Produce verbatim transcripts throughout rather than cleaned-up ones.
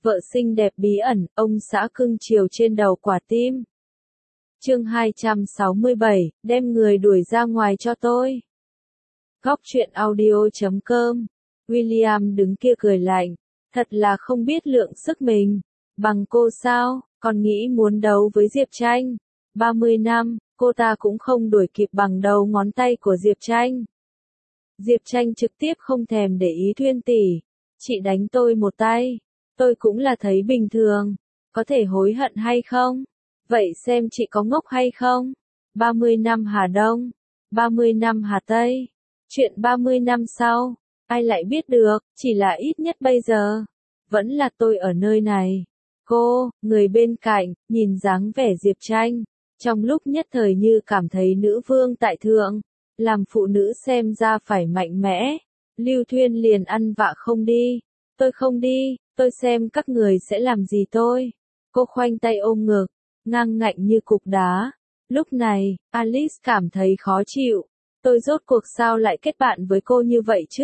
vợ xinh đẹp bí ẩn, ông xã cưng chiều trên đầu quả tim. Chương hai trăm sáu mươi bảy, đem người đuổi ra ngoài cho tôi. Góc truyện audio chấm com. William đứng kia cười lạnh, thật là không biết lượng sức mình. Bằng cô sao, còn nghĩ muốn đấu với Diệp Tranh. ba mươi năm, cô ta cũng không đuổi kịp bằng đầu ngón tay của Diệp Tranh. Diệp Tranh trực tiếp không thèm để ý Thuyên tỷ. Chị đánh tôi một tay, tôi cũng là thấy bình thường. Có thể hối hận hay không? Vậy xem chị có ngốc hay không? ba mươi năm Hà Đông, ba mươi năm Hà Tây. Chuyện ba mươi năm sau, ai lại biết được, chỉ là ít nhất bây giờ, vẫn là tôi ở nơi này. Cô, người bên cạnh, nhìn dáng vẻ Diệp Tranh, trong lúc nhất thời như cảm thấy nữ vương tại thượng, làm phụ nữ xem ra phải mạnh mẽ. Lưu Thuyên liền ăn vạ không đi, tôi không đi, tôi xem các người sẽ làm gì tôi. Cô khoanh tay ôm ngực, ngang ngạnh như cục đá. Lúc này, Alice cảm thấy khó chịu. Tôi rốt cuộc sao lại kết bạn với cô như vậy chứ?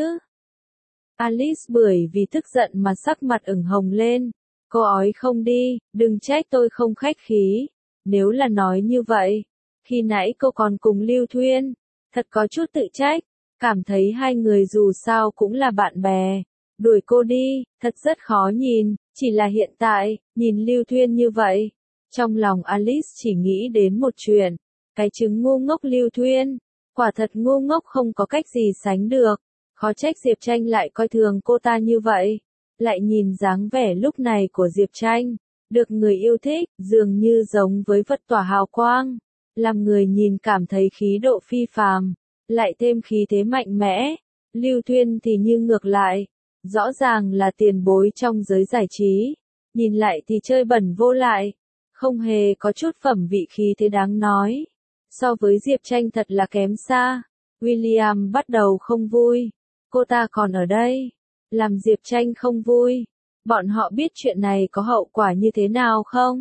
Alice bởi vì tức giận mà sắc mặt ửng hồng lên. Cô ói không đi, đừng trách tôi không khách khí. Nếu là nói như vậy, khi nãy cô còn cùng Lưu Thuyên, thật có chút tự trách, cảm thấy hai người dù sao cũng là bạn bè. Đuổi cô đi, thật rất khó nhìn, chỉ là hiện tại, nhìn Lưu Thuyên như vậy. Trong lòng Alice chỉ nghĩ đến một chuyện, cái trứng ngu ngốc Lưu Thuyên, quả thật ngu ngốc không có cách gì sánh được. Khó trách Diệp Tranh lại coi thường cô ta như vậy. Lại nhìn dáng vẻ lúc này của Diệp Tranh, được người yêu thích, dường như giống với vật tỏa hào quang, làm người nhìn cảm thấy khí độ phi phàm, lại thêm khí thế mạnh mẽ. Lưu Thuyên thì như ngược lại, rõ ràng là tiền bối trong giới giải trí, nhìn lại thì chơi bẩn vô lại, không hề có chút phẩm vị khí thế đáng nói. So với Diệp Tranh thật là kém xa. William bắt đầu không vui. Cô ta còn ở đây, làm Diệp Tranh không vui. Bọn họ biết chuyện này có hậu quả như thế nào không?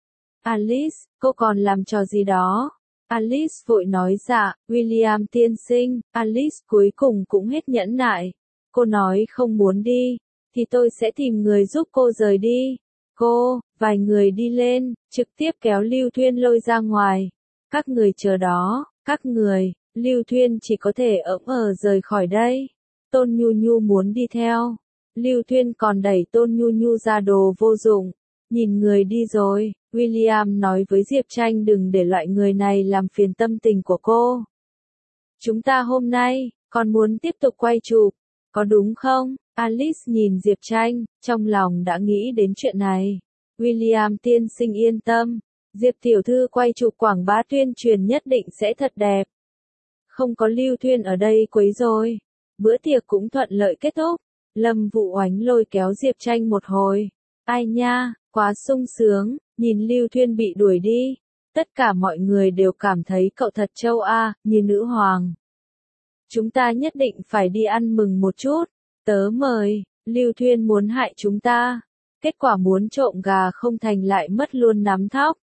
Alice, cô còn làm trò gì đó? Alice vội nói dạ, William tiên sinh. Alice cuối cùng cũng hết nhẫn nại. Cô nói không muốn đi, thì tôi sẽ tìm người giúp cô rời đi. Cô, vài người đi lên, trực tiếp kéo Lưu Thuyên lôi ra ngoài. Các người chờ đó, các người, Lưu Thuyên chỉ có thể ỡm ờ rời khỏi đây. Tôn Nhu Nhu muốn đi theo. Lưu Thuyên còn đẩy Tôn Nhu Nhu ra đồ vô dụng. Nhìn người đi rồi, William nói với Diệp Tranh đừng để loại người này làm phiền tâm tình của cô. Chúng ta hôm nay, còn muốn tiếp tục quay chụp, có đúng không? Alice nhìn Diệp Tranh, trong lòng đã nghĩ đến chuyện này. William tiên sinh yên tâm, Diệp tiểu thư quay chụp quảng bá tuyên truyền nhất định sẽ thật đẹp. Không có Lưu Thuyên ở đây quấy rồi. Bữa tiệc cũng thuận lợi kết thúc. Lâm Vũ Oánh lôi kéo Diệp Tranh một hồi. Ai nha, quá sung sướng, nhìn Lưu Thuyên bị đuổi đi. Tất cả mọi người đều cảm thấy cậu thật châu A, như nữ hoàng. Chúng ta nhất định phải đi ăn mừng một chút. Tớ mời, Lưu Thuyên muốn hại chúng ta. Kết quả muốn trộm gà không thành lại mất luôn nắm thóc.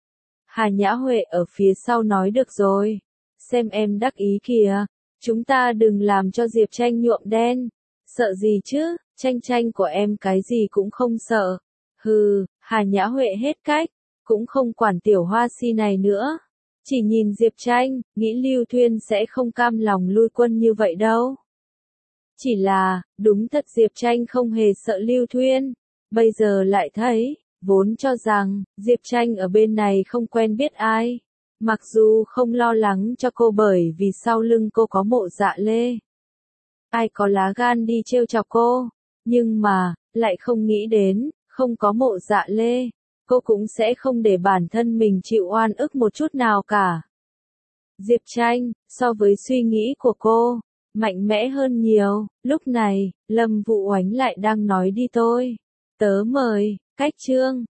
Hà Nhã Huệ ở phía sau nói được rồi. Xem em đắc ý kìa. Chúng ta đừng làm cho Diệp Tranh nhuộm đen. Sợ gì chứ, Tranh Tranh của em cái gì cũng không sợ. Hừ, Hà Nhã Huệ hết cách, cũng không quản tiểu hoa si này nữa. Chỉ nhìn Diệp Tranh, nghĩ Lưu Thuyên sẽ không cam lòng lui quân như vậy đâu. Chỉ là, đúng thật Diệp Tranh không hề sợ Lưu Thuyên. Bây giờ lại thấy, vốn cho rằng, Diệp Tranh ở bên này không quen biết ai. Mặc dù không lo lắng cho cô bởi vì sau lưng cô có Mộ Dạ Lê. Ai có lá gan đi trêu chọc cô, nhưng mà, lại không nghĩ đến, không có Mộ Dạ Lê, cô cũng sẽ không để bản thân mình chịu oan ức một chút nào cả. Diệp Tranh, so với suy nghĩ của cô, mạnh mẽ hơn nhiều. Lúc này, Lâm Vũ Oánh lại đang nói đi tôi. Tớ mời, cách chương.